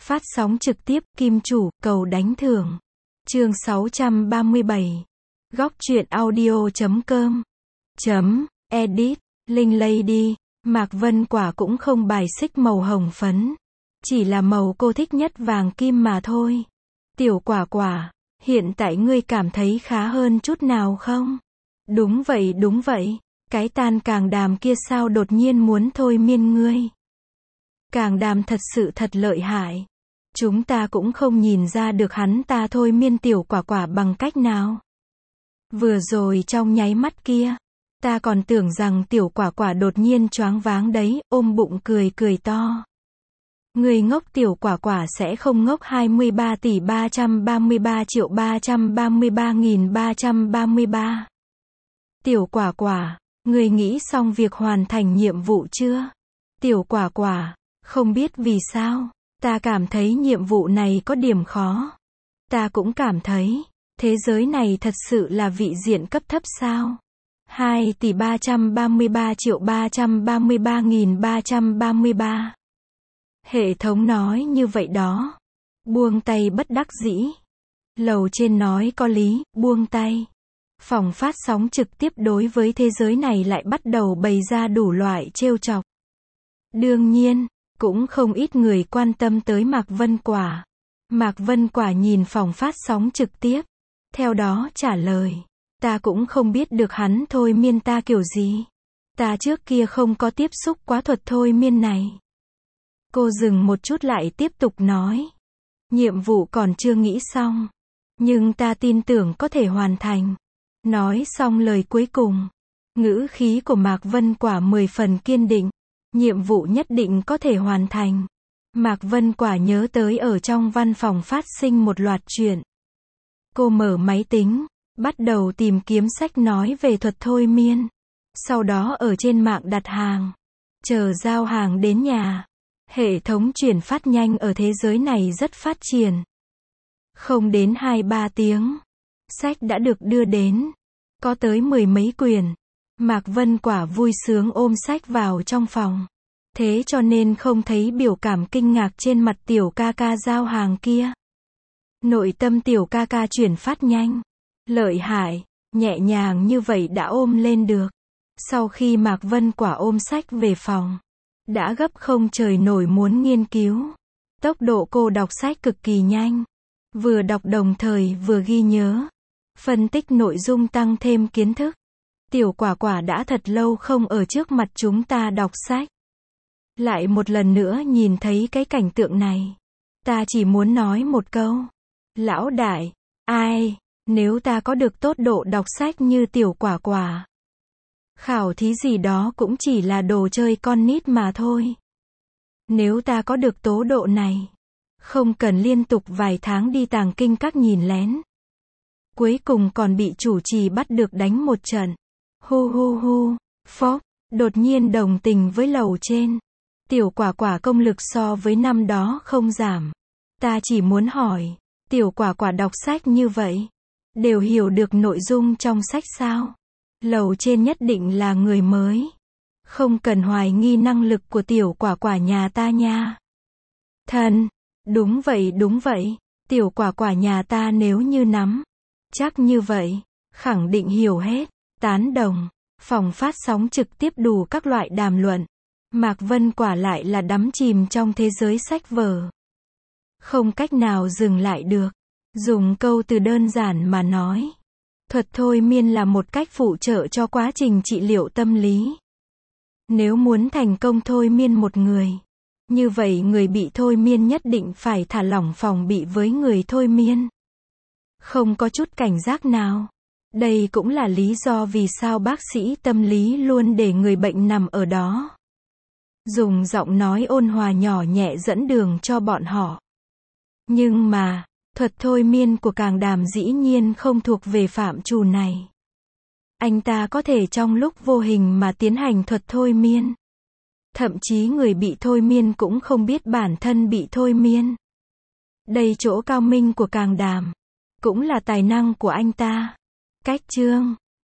Phát sóng trực tiếp, kim chủ, cầu đánh thưởng. Chương 637. Góc truyện audio.com. Edit. Linh Lady. Mạc Vân Quả cũng không bài xích màu hồng phấn. Chỉ là màu cô thích nhất vàng kim mà thôi. Tiểu Quả Quả, hiện tại ngươi cảm thấy khá hơn chút nào không? Đúng vậy. Cái Tan Càng Đàm kia sao đột nhiên muốn thôi miên ngươi? Càng Đàm thật sự thật lợi hại. Chúng ta cũng không nhìn ra được hắn ta thôi miên Tiểu Quả Quả bằng cách nào. Vừa rồi trong nháy mắt kia, ta còn tưởng rằng Tiểu Quả Quả đột nhiên choáng váng đấy, ôm bụng cười to. Người ngốc Tiểu Quả Quả sẽ không ngốc. 23.333.333.333. Tiểu Quả Quả, người nghĩ xong việc hoàn thành nhiệm vụ chưa? Tiểu Quả Quả, không biết vì sao, ta cảm thấy nhiệm vụ này có điểm khó. Ta cũng cảm thấy, thế giới này thật sự là vị diện cấp thấp sao? 2.333.333.333. Hệ thống nói như vậy đó. Buông tay bất đắc dĩ. Lầu trên nói có lý, buông tay. Phòng phát sóng trực tiếp đối với thế giới này lại bắt đầu bày ra đủ loại trêu chọc. Đương nhiên, cũng không ít người quan tâm tới Mạc Vân Quả. Mạc Vân Quả nhìn phòng phát sóng trực tiếp. Theo đó trả lời. Ta cũng không biết được hắn thôi miên ta kiểu gì. Ta trước kia không có tiếp xúc quá thuật thôi miên này. Cô dừng một chút lại tiếp tục nói. Nhiệm vụ còn chưa nghĩ xong. Nhưng ta tin tưởng có thể hoàn thành. Nói xong lời cuối cùng. Ngữ khí của Mạc Vân Quả 10 phần kiên định. Nhiệm vụ nhất định có thể hoàn thành. Mạc Vân Quả nhớ tới ở trong văn phòng phát sinh một loạt chuyện. Cô mở máy tính, bắt đầu tìm kiếm sách nói về thuật thôi miên. Sau đó ở trên mạng đặt hàng. Chờ giao hàng đến nhà. Hệ thống chuyển phát nhanh ở thế giới này rất phát triển. Không đến 2-3 tiếng. Sách đã được đưa đến. Có tới 10 mấy quyển. Mạc Vân Quả vui sướng ôm sách vào trong phòng. Thế cho nên không thấy biểu cảm kinh ngạc trên mặt Tiểu ca ca giao hàng kia. Nội tâm Tiểu ca ca chuyển phát nhanh. Lợi hại, nhẹ nhàng như vậy đã ôm lên được. Sau khi Mạc Vân Quả ôm sách về phòng, đã gấp không trời nổi muốn nghiên cứu. Tốc độ cô đọc sách cực kỳ nhanh. Vừa đọc đồng thời vừa ghi nhớ. Phân tích nội dung tăng thêm kiến thức. Tiểu Quả Quả đã thật lâu không ở trước mặt chúng ta đọc sách. Lại một lần nữa nhìn thấy cái cảnh tượng này. Ta chỉ muốn nói một câu. Lão đại, ai, nếu ta có được tốt độ đọc sách như Tiểu Quả Quả. Khảo thí gì đó cũng chỉ là đồ chơi con nít mà thôi. Nếu ta có được tố độ này, không cần liên tục vài tháng đi tàng kinh các nhìn lén. Cuối cùng còn bị chủ trì bắt được đánh một trận. Hu, phốc, đột nhiên đồng tình với lầu trên. Tiểu Quả Quả công lực so với năm đó không giảm. Ta chỉ muốn hỏi, Tiểu Quả Quả đọc sách như vậy, đều hiểu được nội dung trong sách sao? Lầu trên nhất định là người mới. Không cần hoài nghi năng lực của Tiểu Quả Quả nhà ta nha. Thần, đúng vậy, Tiểu Quả Quả nhà ta nếu như nắm chắc như vậy, khẳng định hiểu hết. Tán đồng. Phòng phát sóng trực tiếp đủ các loại đàm luận. Mạc Vân Quả lại là đắm chìm trong thế giới sách vở. Không cách nào dừng lại được. Dùng câu từ đơn giản mà nói. Thuật thôi miên là một cách phụ trợ cho quá trình trị liệu tâm lý. Nếu muốn thành công thôi miên một người, như vậy người bị thôi miên nhất định phải thả lỏng phòng bị với người thôi miên. Không có chút cảnh giác nào. Đây cũng là lý do vì sao bác sĩ tâm lý luôn để người bệnh nằm ở đó. Dùng giọng nói ôn hòa nhỏ nhẹ dẫn đường cho bọn họ. Nhưng mà, thuật thôi miên của Càng Đàm dĩ nhiên không thuộc về phạm trù này. Anh ta có thể trong lúc vô hình mà tiến hành thuật thôi miên. Thậm chí người bị thôi miên cũng không biết bản thân bị thôi miên. Đây chỗ cao minh của Càng Đàm. Cũng là tài năng của anh ta. Cách chương